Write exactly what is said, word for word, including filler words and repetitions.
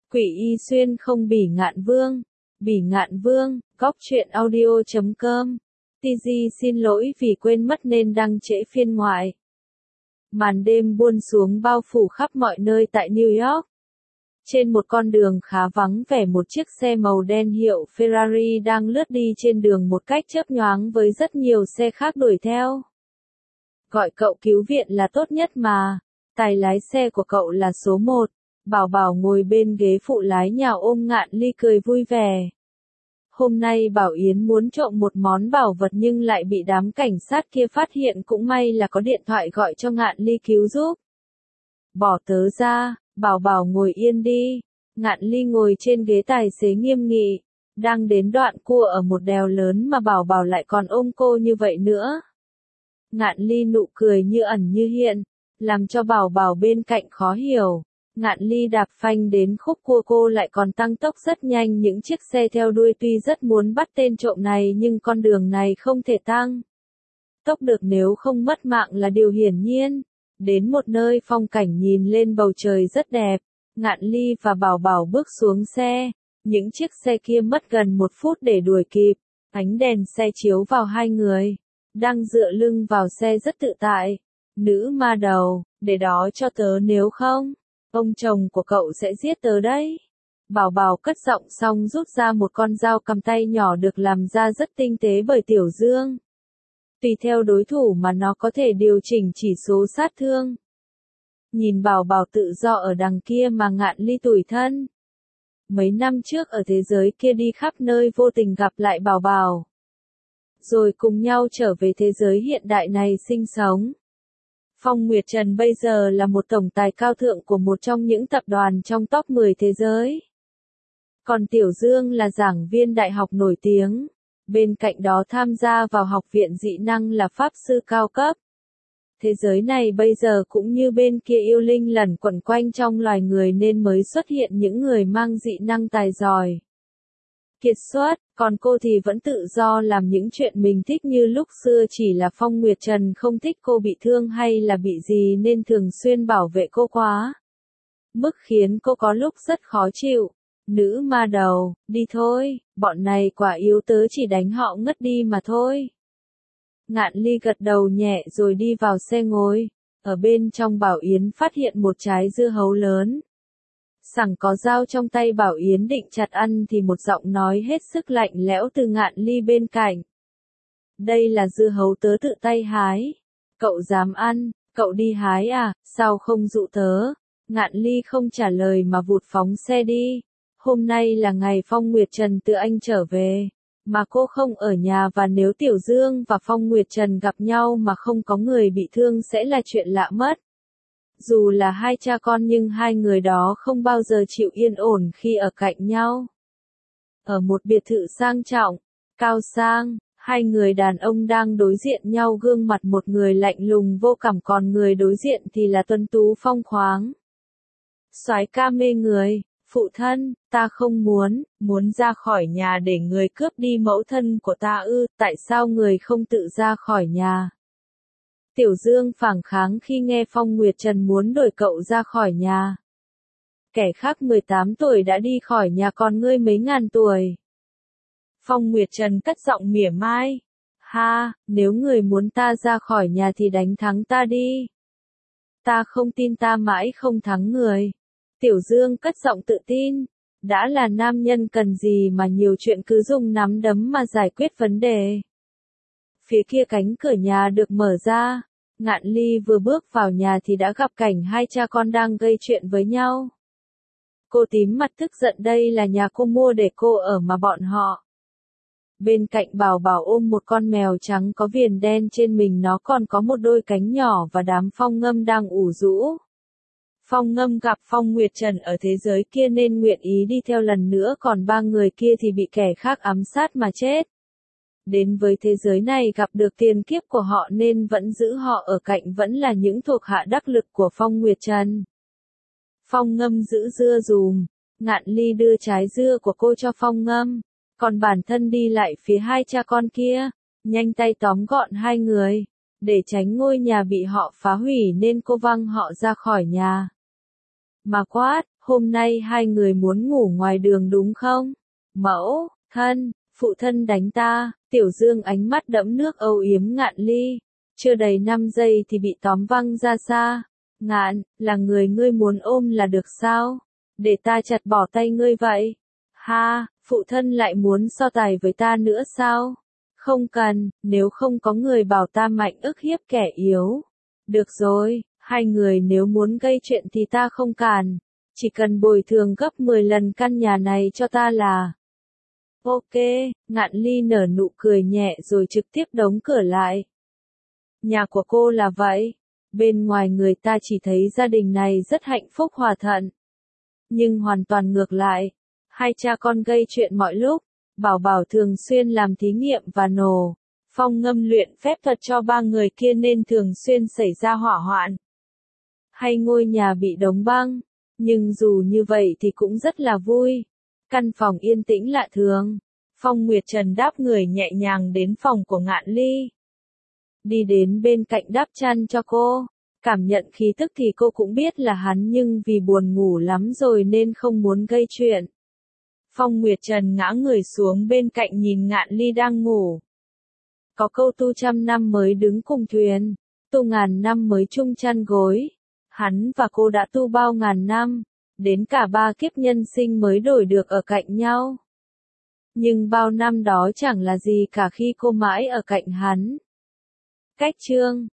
Quỷ Y Xuyên không Bỉ Ngạn Vương. Bỉ Ngạn Vương, góc truyện audio chấm com. tê giê xin lỗi vì quên mất nên đăng trễ phiên ngoại. Màn đêm buông xuống bao phủ khắp mọi nơi tại New York. Trên một con đường khá vắng vẻ, một chiếc xe màu đen hiệu Ferrari đang lướt đi trên đường một cách chớp nhoáng với rất nhiều xe khác đuổi theo. Gọi cậu cứu viện là tốt nhất mà. Tài lái xe của cậu là số một. Bảo Bảo ngồi bên ghế phụ lái nhào ôm Ngạn Ly cười vui vẻ. Hôm nay Bảo Yến muốn trộm một món bảo vật nhưng lại bị đám cảnh sát kia phát hiện, cũng may là có điện thoại gọi cho Ngạn Ly cứu giúp. Bỏ tớ ra, Bảo Bảo ngồi yên đi. Ngạn Ly ngồi trên ghế tài xế nghiêm nghị. Đang đến đoạn cua ở một đèo lớn mà Bảo Bảo lại còn ôm cô như vậy nữa. Ngạn Ly nụ cười như ẩn như hiện, làm cho Bảo Bảo bên cạnh khó hiểu. Ngạn Ly đạp phanh đến khúc cua, cô lại còn tăng tốc rất nhanh. Những chiếc xe theo đuôi tuy rất muốn bắt tên trộm này nhưng con đường này không thể tăng tốc được nếu không mất mạng là điều hiển nhiên. Đến một nơi phong cảnh nhìn lên bầu trời rất đẹp, Ngạn Ly và Bảo Bảo bước xuống xe. Những chiếc xe kia mất gần một phút để đuổi kịp. Ánh đèn xe chiếu vào hai người đang dựa lưng vào xe rất tự tại. Nữ ma đầu, để đó cho tớ, nếu không ông chồng của cậu sẽ giết tớ đấy. Bảo Bảo cất giọng xong rút ra một con dao cầm tay nhỏ được làm ra rất tinh tế bởi Tiểu Dương. Tùy theo đối thủ mà nó có thể điều chỉnh chỉ số sát thương. Nhìn Bảo Bảo tự do ở đằng kia mà Ngạn Ly tủi thân. Mấy năm trước ở thế giới kia đi khắp nơi vô tình gặp lại Bảo Bảo. Rồi cùng nhau trở về thế giới hiện đại này sinh sống. Phong Nguyệt Trần bây giờ là một tổng tài cao thượng của một trong những tập đoàn trong top mười thế giới. Còn Tiểu Dương là giảng viên đại học nổi tiếng. Bên cạnh đó tham gia vào học viện dị năng là pháp sư cao cấp. Thế giới này bây giờ cũng như bên kia yêu linh lẩn quẩn quanh trong loài người nên mới xuất hiện những người mang dị năng tài giỏi. Kiệt xuất, còn cô thì vẫn tự do làm những chuyện mình thích như lúc xưa, chỉ là Phong Nguyệt Trần không thích cô bị thương hay là bị gì nên thường xuyên bảo vệ cô quá mức khiến cô có lúc rất khó chịu. Nữ ma đầu, đi thôi, bọn này quả yếu, tớ chỉ đánh họ ngất đi mà thôi. Ngạn Ly gật đầu nhẹ rồi đi vào xe ngồi. Ở bên trong Bảo Yến phát hiện một trái dưa hấu lớn. Sẵn có dao trong tay, Bảo Yến định chặt ăn thì một giọng nói hết sức lạnh lẽo từ Ngạn Ly bên cạnh. Đây là dưa hấu tớ tự tay hái. Cậu dám ăn, cậu đi hái à, sao không dụ tớ? Ngạn Ly không trả lời mà vụt phóng xe đi. Hôm nay là ngày Phong Nguyệt Trần từ Anh trở về, mà cô không ở nhà, và nếu Tiểu Dương và Phong Nguyệt Trần gặp nhau mà không có người bị thương sẽ là chuyện lạ mất. Dù là hai cha con nhưng hai người đó không bao giờ chịu yên ổn khi ở cạnh nhau. Ở một biệt thự sang trọng, cao sang, hai người đàn ông đang đối diện nhau, gương mặt một người lạnh lùng vô cảm còn người đối diện thì là tuấn tú phong khoáng. Soái ca mê người. Phụ thân, ta không muốn, muốn ra khỏi nhà để người cướp đi mẫu thân của ta ư, tại sao người không tự ra khỏi nhà? Tiểu Dương phản kháng khi nghe Phong Nguyệt Trần muốn đuổi cậu ra khỏi nhà. Kẻ khác mười tám tuổi đã đi khỏi nhà còn ngươi mấy ngàn tuổi. Phong Nguyệt Trần cất giọng mỉa mai. Ha, nếu người muốn ta ra khỏi nhà thì đánh thắng ta đi. Ta không tin ta mãi không thắng người. Tiểu Dương cất giọng tự tin. Đã là nam nhân cần gì mà nhiều chuyện, cứ dùng nắm đấm mà giải quyết vấn đề. Phía kia cánh cửa nhà được mở ra. Ngạn Ly vừa bước vào nhà thì đã gặp cảnh hai cha con đang gây chuyện với nhau. Cô tím mặt tức giận, đây là nhà cô mua để cô ở mà bọn họ. Bên cạnh Bảo Bảo ôm một con mèo trắng có viền đen trên mình, nó còn có một đôi cánh nhỏ, và đám Phong Ngâm đang ủ rũ. Phong Ngâm gặp Phong Nguyệt Trần ở thế giới kia nên nguyện ý đi theo lần nữa, còn ba người kia thì bị kẻ khác ám sát mà chết. Đến với thế giới này gặp được tiền kiếp của họ nên vẫn giữ họ ở cạnh, vẫn là những thuộc hạ đắc lực của Phong Nguyệt Trần. Phong Ngâm giữ dưa dùm. Ngạn Ly đưa trái dưa của cô cho Phong Ngâm, còn bản thân đi lại phía hai cha con kia, nhanh tay tóm gọn hai người. Để tránh ngôi nhà bị họ phá hủy nên cô văng họ ra khỏi nhà. Mà quát, hôm nay hai người muốn ngủ ngoài đường đúng không? Mẫu, thân, phụ thân đánh ta, Tiểu Dương ánh mắt đẫm nước âu yếm Ngạn Ly. Chưa đầy năm giây thì bị tóm văng ra xa. Ngạn, là người ngươi muốn ôm là được sao? Để ta chặt bỏ tay ngươi vậy. Ha, phụ thân lại muốn so tài với ta nữa sao? Không cần, nếu không có người bảo ta mạnh ức hiếp kẻ yếu. Được rồi, hai người nếu muốn gây chuyện thì ta không cản. Chỉ cần bồi thường gấp mười lần căn nhà này cho ta là... Ok, Ngạn Ly nở nụ cười nhẹ rồi trực tiếp đóng cửa lại. Nhà của cô là vậy. Bên ngoài người ta chỉ thấy gia đình này rất hạnh phúc hòa thuận. Nhưng hoàn toàn ngược lại. Hai cha con gây chuyện mọi lúc. Bảo Bảo thường xuyên làm thí nghiệm và nổ. Phong Ngâm luyện phép thuật cho ba người kia nên thường xuyên xảy ra hỏa hoạn. Hay ngôi nhà bị đóng băng. Nhưng dù như vậy thì cũng rất là vui. Căn phòng yên tĩnh lạ thường. Phong Nguyệt Trần đáp người nhẹ nhàng đến phòng của Ngạn Ly. Đi đến bên cạnh đắp chăn cho cô. Cảm nhận khí tức thì cô cũng biết là hắn nhưng vì buồn ngủ lắm rồi nên không muốn gây chuyện. Phong Nguyệt Trần ngã người xuống bên cạnh nhìn Ngạn Ly đang ngủ. Có câu tu trăm năm mới đứng cùng thuyền, tu ngàn năm mới chung chăn gối. Hắn và cô đã tu bao ngàn năm, đến cả ba kiếp nhân sinh mới đổi được ở cạnh nhau. Nhưng bao năm đó chẳng là gì cả khi cô mãi ở cạnh hắn. Cách chương